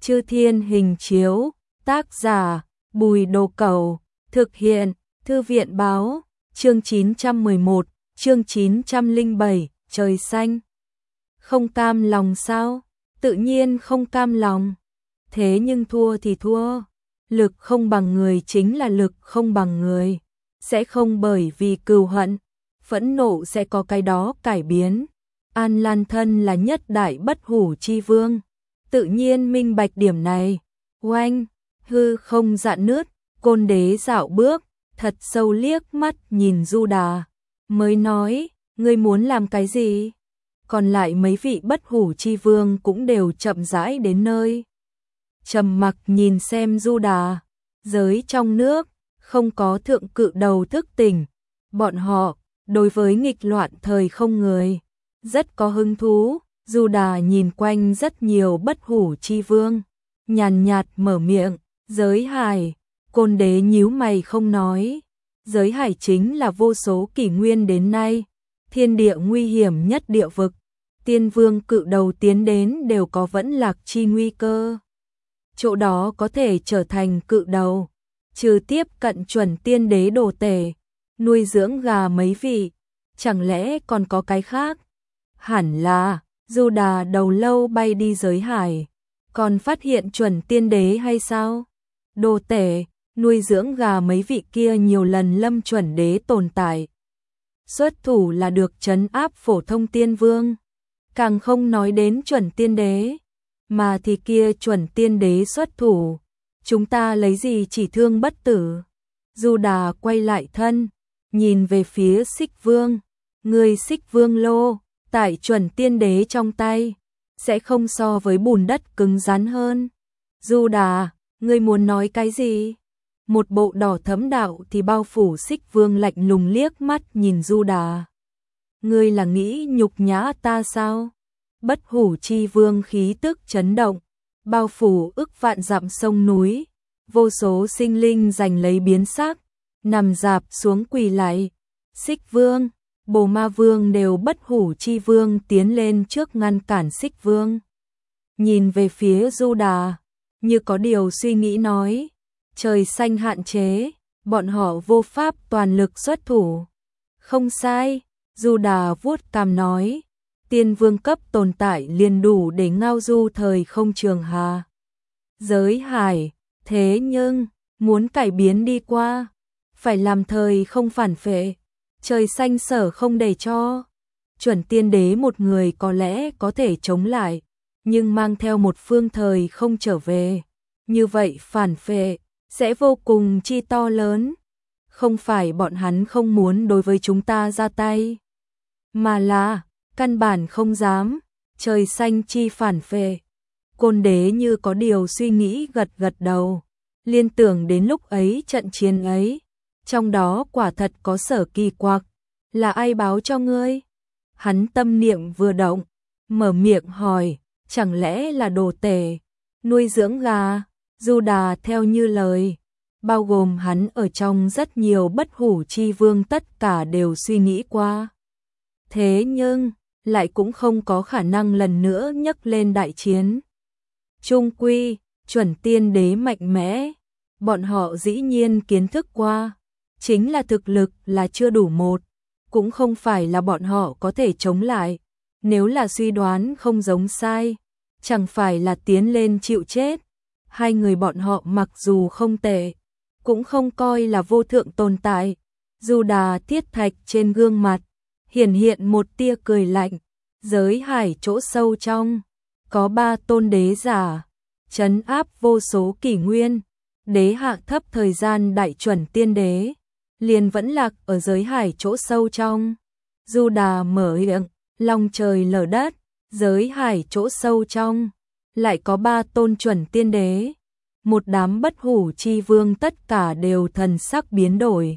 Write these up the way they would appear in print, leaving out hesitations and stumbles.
Chư Thiên Hình Chiếu, tác giả Bùi Đồ Cẩu, thực hiện Thư viện Báo, chương 911, chương 907, trời xanh. Không cam lòng sao? Tự nhiên không cam lòng. Thế nhưng thua thì thua. Lực không bằng người chính là lực không bằng người. Sẽ không bởi vì cừu hận, phẫn nộ sẽ có cái đó cải biến. An Lan thân là nhất đại bất hủ chi vương. Tự nhiên minh bạch điểm này. Oanh, hư không dạn nứt, Côn Đế dạo bước, thật sâu liếc mắt nhìn Du Đà. Mới nói, ngươi muốn làm cái gì? Còn lại mấy vị bất hủ chi vương cũng đều chậm rãi đến nơi. Trầm mặc nhìn xem Du Đà. Giới trong nước, không có thượng cự đầu thức tỉnh. Bọn họ, đối với nghịch loạn thời không người, rất có hứng thú. Du Đà nhìn quanh rất nhiều bất hủ chi vương, nhàn nhạt mở miệng, giới hải. Côn Đế nhíu mày không nói. Giới hải chính là vô số kỷ nguyên đến nay, thiên địa nguy hiểm nhất địa vực. Tiên vương cự đầu tiến đến đều có vẫn lạc chi nguy cơ. Chỗ đó có thể trở thành cự đầu, trừ tiếp cận chuẩn tiên đế đồ tể, nuôi dưỡng gà mấy vị, chẳng lẽ còn có cái khác? Hẳn là, Du Đà đầu lâu bay đi giới hải, còn phát hiện chuẩn tiên đế hay sao? Đồ tể, nuôi dưỡng gà mấy vị kia nhiều lần lâm chuẩn đế tồn tại. Xuất thủ là được trấn áp phổ thông tiên vương, càng không nói đến chuẩn tiên đế, mà thì kia chuẩn tiên đế xuất thủ, chúng ta lấy gì chỉ thương bất tử? Du Đà quay lại thân, nhìn về phía Xích Vương, người Xích Vương lô, tại chuẩn tiên đế trong tay, sẽ không so với bùn đất cứng rắn hơn. Du Đà, ngươi muốn nói cái gì? Một bộ đỏ thẫm đạo thì bao phủ Xích Vương lạnh lùng liếc mắt nhìn Du Đà. Ngươi là nghĩ nhục nhã ta sao? Bất hủ chi vương khí tức chấn động, bao phủ ức vạn dặm sông núi, vô số sinh linh giành lấy biến sắc, nằm rạp xuống quỳ lạy. Xích Vương, Bồ Ma Vương đều bất hủ chi vương tiến lên trước ngăn cản Xích Vương. Nhìn về phía Du Đà, như có điều suy nghĩ nói, trời xanh hạn chế, bọn họ vô pháp toàn lực xuất thủ. Không sai, Du Đà vuốt cằm nói, tiên vương cấp tồn tại liền đủ để ngao du thời không trường hà. Giới hải, thế nhưng, muốn cải biến đi qua, phải làm thời không phản phệ, trời xanh sở không để cho. Chuẩn tiên đế một người có lẽ có thể chống lại, nhưng mang theo một phương thời không trở về. Như vậy phản phệ, sẽ vô cùng chi to lớn. Không phải bọn hắn không muốn đối với chúng ta ra tay, mà là căn bản không dám, trời xanh chi phản phệ. Côn Đế như có điều suy nghĩ gật gật đầu, liên tưởng đến lúc ấy trận chiến ấy, trong đó quả thật có sở kỳ quặc, là ai báo cho ngươi? Hắn tâm niệm vừa động, mở miệng hỏi, chẳng lẽ là đồ tể, nuôi dưỡng gà? Du Đà theo như lời, bao gồm hắn ở trong rất nhiều bất hủ chi vương tất cả đều suy nghĩ qua. Thế nhưng, lại cũng không có khả năng lần nữa nhấc lên đại chiến. Trung quy, chuẩn tiên đế mạnh mẽ, bọn họ dĩ nhiên kiến thức qua, chính là thực lực là chưa đủ một, cũng không phải là bọn họ có thể chống lại. Nếu là suy đoán không giống sai, chẳng phải là tiến lên chịu chết. Hai người bọn họ mặc dù không tệ, cũng không coi là vô thượng tồn tại. Du Đà thiết thạch trên gương mặt hiển hiện một tia cười lạnh. Giới hải chỗ sâu trong, có 3 tôn đế giả, trấn áp vô số kỷ nguyên. Đế hạ thấp thời gian đại chuẩn tiên đế, liền vẫn lạc ở giới hải chỗ sâu trong. Du Đà mở miệng, long trời lở đất, giới hải chỗ sâu trong, lại có 3 tôn chuẩn tiên đế. Một đám bất hủ chi vương tất cả đều thần sắc biến đổi.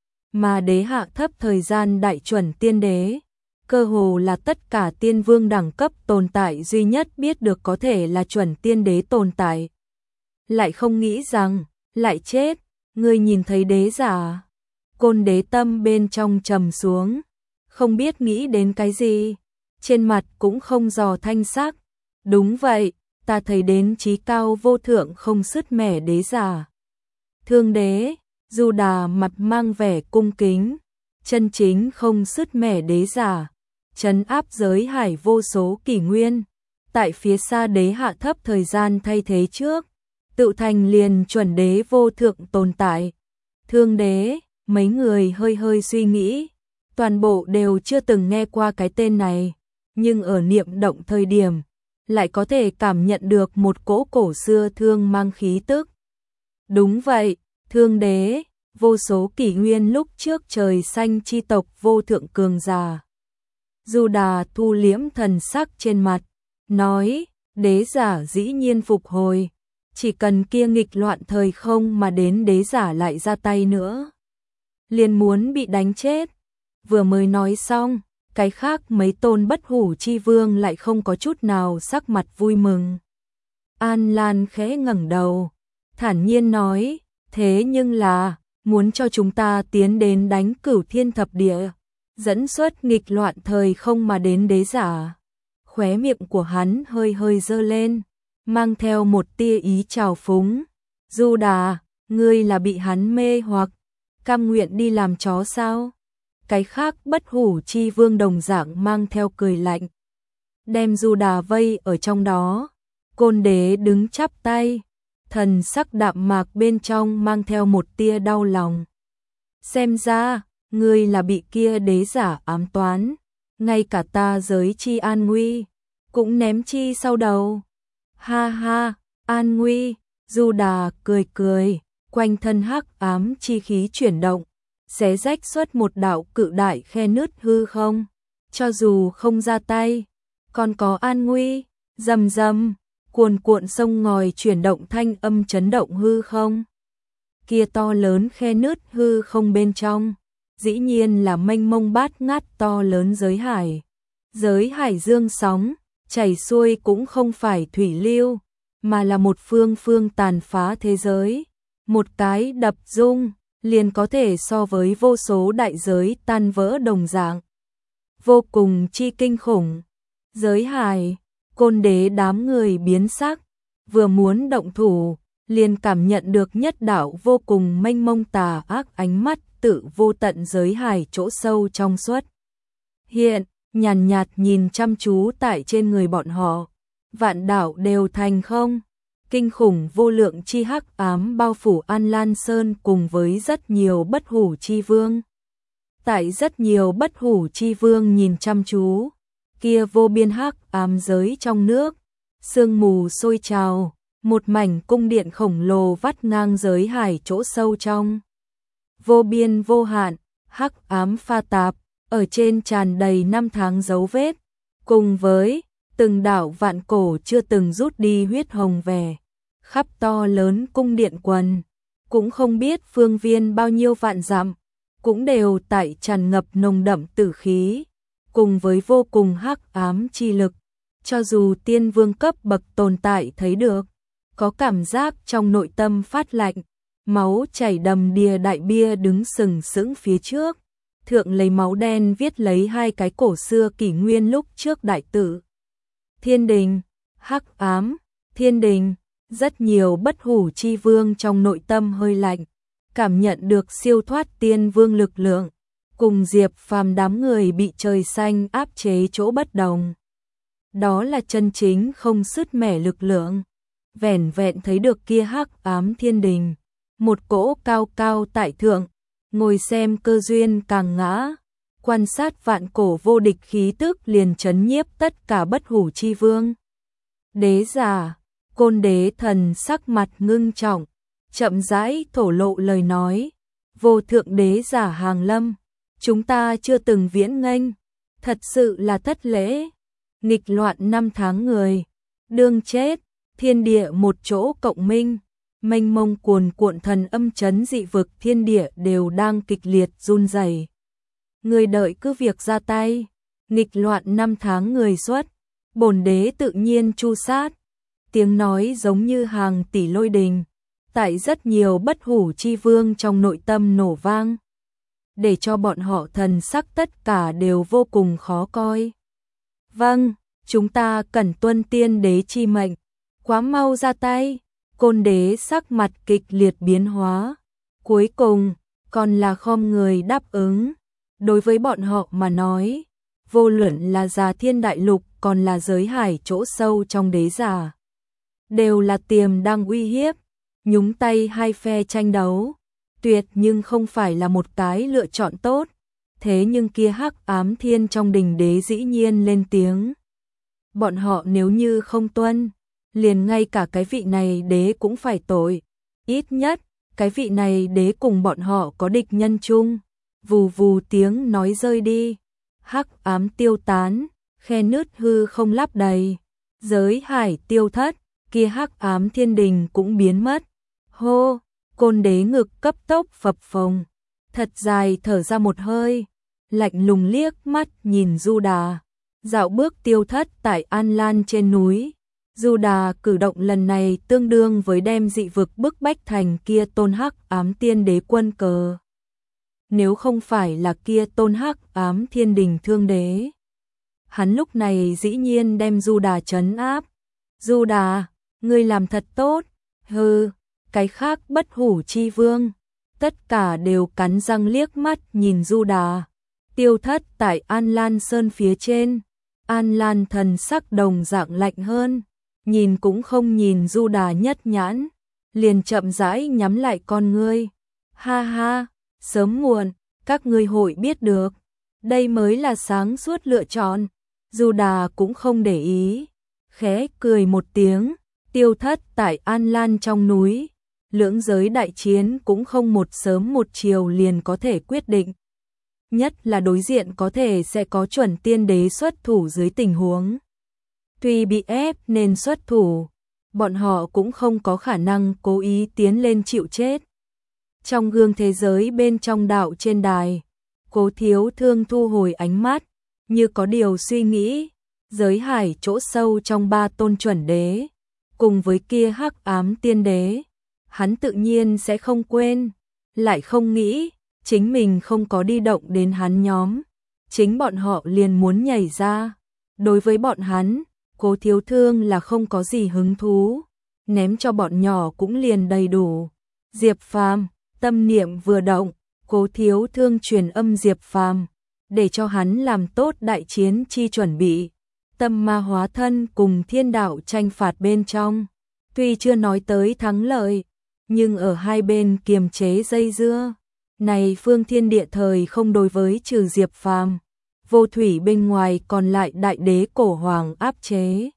Mà đế hạ thấp thời gian đại chuẩn tiên đế, cơ hồ là tất cả tiên vương đẳng cấp tồn tại duy nhất biết được có thể là chuẩn tiên đế tồn tại. Lại không nghĩ rằng, lại chết, ngươi nhìn thấy đế giả. Côn Đế tâm bên trong trầm xuống, không biết nghĩ đến cái gì, trên mặt cũng không dò thanh sắc. Đúng vậy, ta thấy đến trí cao vô thượng không sứt mẻ đế giả. Thương đế, Du Đà mặt mang vẻ cung kính, chân chính không sứt mẻ đế giả, trấn áp giới hải vô số kỷ nguyên, tại phía xa đế hạ thấp thời gian thay thế trước, tự thành liền chuẩn đế vô thượng tồn tại. Thương đế, mấy người hơi hơi suy nghĩ, toàn bộ đều chưa từng nghe qua cái tên này, nhưng ở niệm động thời điểm, lại có thể cảm nhận được một cỗ cổ xưa thương mang khí tức. Đúng vậy, thương đế, vô số kỷ nguyên lúc trước trời xanh chi tộc vô thượng cường giả. Du Đà thu liễm thần sắc trên mặt, nói, đế giả dĩ nhiên phục hồi, chỉ cần kia nghịch loạn thời không mà đến đế giả lại ra tay nữa, liền muốn bị đánh chết. Vừa mới nói xong, cái khác mấy tôn bất hủ chi vương lại không có chút nào sắc mặt vui mừng. An Lan khẽ ngẩng đầu, thản nhiên nói, thế nhưng là, muốn cho chúng ta tiến đến đánh Cửu Thiên Thập Địa, dẫn xuất nghịch loạn thời không mà đến đế giả. Khóe miệng của hắn hơi hơi giơ lên, mang theo một tia ý trào phúng. Du Đà, ngươi là bị hắn mê hoặc, cam nguyện đi làm chó sao? Cái khác bất hủ chi vương đồng dạng mang theo cười lạnh, đem Du Đà vây ở trong đó. Côn đế đứng chắp tay, thần sắc đạm mạc bên trong mang theo một tia đau lòng. Xem ra, ngươi là bị kia đế giả ám toán, ngay cả ta giới chi an nguy, cũng ném chi sau đầu. Ha ha, an nguy, Du Đà cười cười, quanh thân hắc ám chi khí chuyển động, xé rách xuất một đạo cự đại khe nứt hư không. Cho dù không ra tay, còn có an nguy, rầm rầm, cuồn cuộn sông ngòi chuyển động thanh âm chấn động hư không. Kia to lớn khe nứt hư không bên trong, dĩ nhiên là mênh mông bát ngát to lớn giới hải. Giới hải dương sóng, chảy xuôi cũng không phải thủy lưu, mà là một phương phương tàn phá thế giới. Một cái đập rung, liền có thể so với vô số đại giới tan vỡ đồng dạng. Vô cùng chi kinh khủng. Giới hải, côn đế đám người biến sắc, vừa muốn động thủ, liền cảm nhận được nhất đạo vô cùng mênh mông tà ác ánh mắt tự vô tận giới hải chỗ sâu trong suốt. Hiện, nhàn nhạt nhìn chăm chú tại trên người bọn họ, vạn đạo đều thành không. Kinh khủng vô lượng chi hắc ám bao phủ An Lan Sơn cùng với rất nhiều bất hủ chi vương. Tại rất nhiều bất hủ chi vương nhìn chăm chú, kia vô biên hắc ám giới trong nước, sương mù sôi trào, một mảnh cung điện khổng lồ vắt ngang giới hải chỗ sâu trong. Vô biên vô hạn, hắc ám pha tạp, ở trên tràn đầy năm tháng dấu vết, cùng với từng đạo vạn cổ chưa từng rút đi huyết hồng vẻ, khắp to lớn cung điện quần, cũng không biết phương viên bao nhiêu vạn dặm, cũng đều tại tràn ngập nồng đậm tử khí, cùng với vô cùng hắc ám chi lực, cho dù tiên vương cấp bậc tồn tại thấy được, có cảm giác trong nội tâm phát lạnh, máu chảy đầm đìa. Đại bia đứng sừng sững phía trước, thượng lấy máu đen viết lấy hai cái cổ xưa kỷ nguyên lúc trước đại tự. Thiên đình, hắc ám, thiên đình, rất nhiều bất hủ chi vương trong nội tâm hơi lạnh, cảm nhận được siêu thoát tiên vương lực lượng, cùng Diệp Phàm đám người bị trời xanh áp chế chỗ bất đồng. Đó là chân chính không sứt mẻ lực lượng, vẻn vẹn thấy được kia hắc ám thiên đình, một cỗ cao cao tại thượng, ngồi xem cơ duyên càng ngã, quan sát vạn cổ vô địch khí tức liền chấn nhiếp tất cả bất hủ chi vương. Đế giả, côn đế thần sắc mặt ngưng trọng, chậm rãi thổ lộ lời nói, vô thượng đế giả hàng lâm, chúng ta chưa từng viễn nghênh, thật sự là thất lễ, nghịch loạn năm tháng người, đương chết, thiên địa một chỗ cộng minh, mênh mông cuồn cuộn thần âm chấn dị vực thiên địa đều đang kịch liệt run rẩy. Người đợi cứ việc ra tay, nghịch loạn năm tháng người xuất, bổn đế tự nhiên chu sát. Tiếng nói giống như hàng tỷ lôi đình, tại rất nhiều bất hủ chi vương trong nội tâm nổ vang, để cho bọn họ thần sắc tất cả đều vô cùng khó coi. Vâng, chúng ta cần tuân tiên đế chi mệnh, quá mau ra tay. Côn đế sắc mặt kịch liệt biến hóa. Cuối cùng, còn là khom người đáp ứng. Đối với bọn họ mà nói, vô luận là Già Thiên Đại Lục còn là giới hải chỗ sâu trong đế giả, đều là tiềm đang uy hiếp. Nhúng tay hai phe tranh đấu, tuyệt nhưng không phải là một cái lựa chọn tốt. Thế nhưng kia Hắc Ám Thiên trong đình đế dĩ nhiên lên tiếng. Bọn họ nếu như không tuân, liền ngay cả cái vị này đế cũng phải tội. Ít nhất, cái vị này đế cùng bọn họ có địch nhân chung. Vù vù tiếng nói rơi đi. Hắc ám tiêu tán, khe nứt hư không lấp đầy. Giới hải tiêu thất, kia Hắc Ám Thiên đình cũng biến mất. Hô, Côn đế ngực cấp tốc phập phồng. Thật dài thở ra một hơi. Lạnh lùng liếc mắt nhìn Du Đà. Dạo bước tiêu thất tại An Lan trên núi. Du Đà cử động lần này tương đương với đem dị vực bức bách thành kia tôn Hắc Ám Tiên đế quân cờ. Nếu không phải là kia tôn Hắc Ám Thiên đình thương đế, hắn lúc này dĩ nhiên đem Du Đà trấn áp. Du Đà, ngươi làm thật tốt. Hừ, cái khác bất hủ chi vương, tất cả đều cắn răng liếc mắt nhìn Du Đà. Tiêu thất tại An Lan Sơn phía trên. An Lan thần sắc đồng dạng lạnh hơn, nhìn cũng không nhìn Du Đà nhất nhãn, liền chậm rãi nhắm lại con ngươi. Ha ha, sớm muộn, các ngươi hội biết được. Đây mới là sáng suốt lựa chọn. Du Đà cũng không để ý, khẽ cười một tiếng. Tiêu thất tại An Lan trong núi, lưỡng giới đại chiến cũng không một sớm một chiều liền có thể quyết định. Nhất là đối diện có thể sẽ có chuẩn tiên đế xuất thủ dưới tình huống. Tuy bị ép nên xuất thủ, bọn họ cũng không có khả năng cố ý tiến lên chịu chết. Trong gương thế giới bên trong đạo trên đài, Cố Thiếu Thương thu hồi ánh mắt, như có điều suy nghĩ. Giới hải chỗ sâu trong ba tôn chuẩn đế, cùng với kia Hắc Ám Tiên đế, hắn tự nhiên sẽ không quên, lại không nghĩ, chính mình không có đi động đến hắn nhóm, chính bọn họ liền muốn nhảy ra. Đối với bọn hắn, Cố Thiếu Thương là không có gì hứng thú, ném cho bọn nhỏ cũng liền đầy đủ. Diệp Phàm, tâm niệm vừa động, Cố Thiếu Thương truyền âm Diệp Phàm, để cho hắn làm tốt đại chiến chi chuẩn bị. Tâm ma hóa thân cùng thiên đạo tranh phạt bên trong, tuy chưa nói tới thắng lợi, nhưng ở hai bên kiềm chế dây dưa. Này phương thiên địa thời không đối với trừ Diệp Phàm, vô thủy bên ngoài còn lại đại đế cổ hoàng áp chế.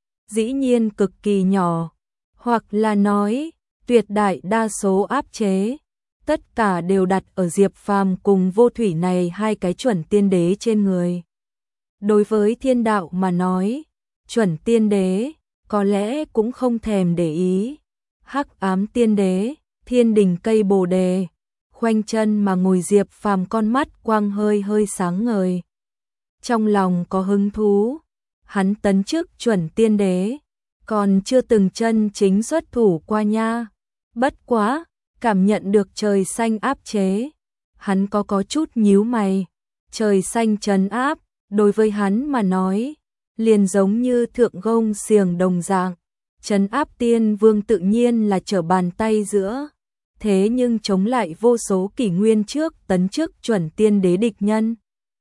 Dĩ nhiên cực kỳ nhỏ, hoặc là nói, tuyệt đại đa số áp chế, tất cả đều đặt ở Diệp Phàm cùng vô thủy này hai cái chuẩn tiên đế trên người. Đối với thiên đạo mà nói, chuẩn tiên đế, có lẽ cũng không thèm để ý. Hắc Ám Tiên đế, thiên đình cây bồ đề, khoanh chân mà ngồi Diệp Phàm con mắt quang hơi hơi sáng ngời. Trong lòng có hứng thú, hắn tấn chức chuẩn tiên đế, còn chưa từng chân chính xuất thủ qua nha. Bất quá, cảm nhận được trời xanh áp chế, hắn có chút nhíu mày. Trời xanh trấn áp, đối với hắn mà nói, liền giống như thượng gông xiềng đồng dạng, trấn áp tiên vương tự nhiên là trở bàn tay giữa. Thế nhưng chống lại vô số kỷ nguyên trước tấn chức chuẩn tiên đế địch nhân,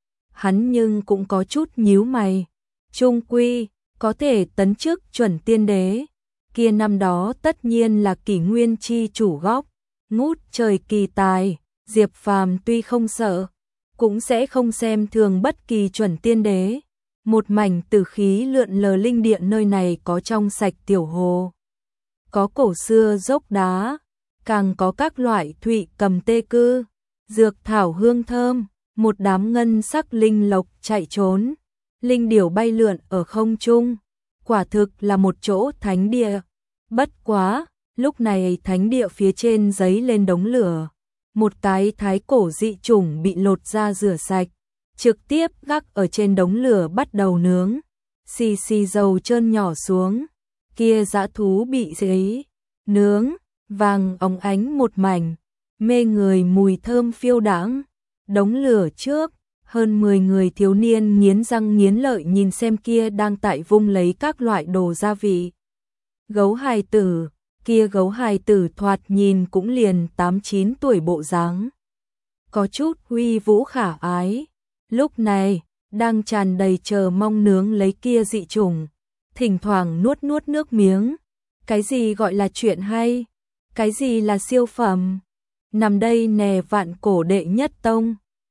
hắn nhưng cũng có chút nhíu mày. Trung quy, có thể tấn chức chuẩn tiên đế, kia năm đó tất nhiên là kỷ nguyên chi chủ góc, ngút trời kỳ tài. Diệp Phàm tuy không sợ, cũng sẽ không xem thường bất kỳ chuẩn tiên đế. Một mảnh tử khí lượn lờ linh điện nơi này có trong sạch tiểu hồ, có cổ xưa dốc đá, càng có các loại thụy cầm tê cư, dược thảo hương thơm, một đám ngân sắc linh lộc chạy trốn, linh điểu bay lượn ở không trung, quả thực là một chỗ thánh địa. Bất quá, lúc này thánh địa phía trên giấy lên đống lửa, một cái thái cổ dị chủng bị lột ra rửa sạch, trực tiếp gác ở trên đống lửa bắt đầu nướng. Xì xì dầu trơn nhỏ xuống, kia dã thú bị giấy nướng, vàng óng ánh một mảnh, mê người mùi thơm phiêu đãng. Đống lửa trước, hơn 10 người thiếu niên nghiến răng nghiến lợi nhìn xem kia đang tại vung lấy các loại đồ gia vị. Gấu hài tử, kia gấu hài tử thoạt nhìn cũng liền 8-9 tuổi bộ dáng. Có chút uy vũ khả ái. Lúc này, đang tràn đầy chờ mong nướng lấy kia dị chủng, thỉnh thoảng nuốt nuốt nước miếng. Cái gì gọi là chuyện hay? Cái gì là siêu phẩm? Nằm đây nè vạn cổ đệ nhất tông.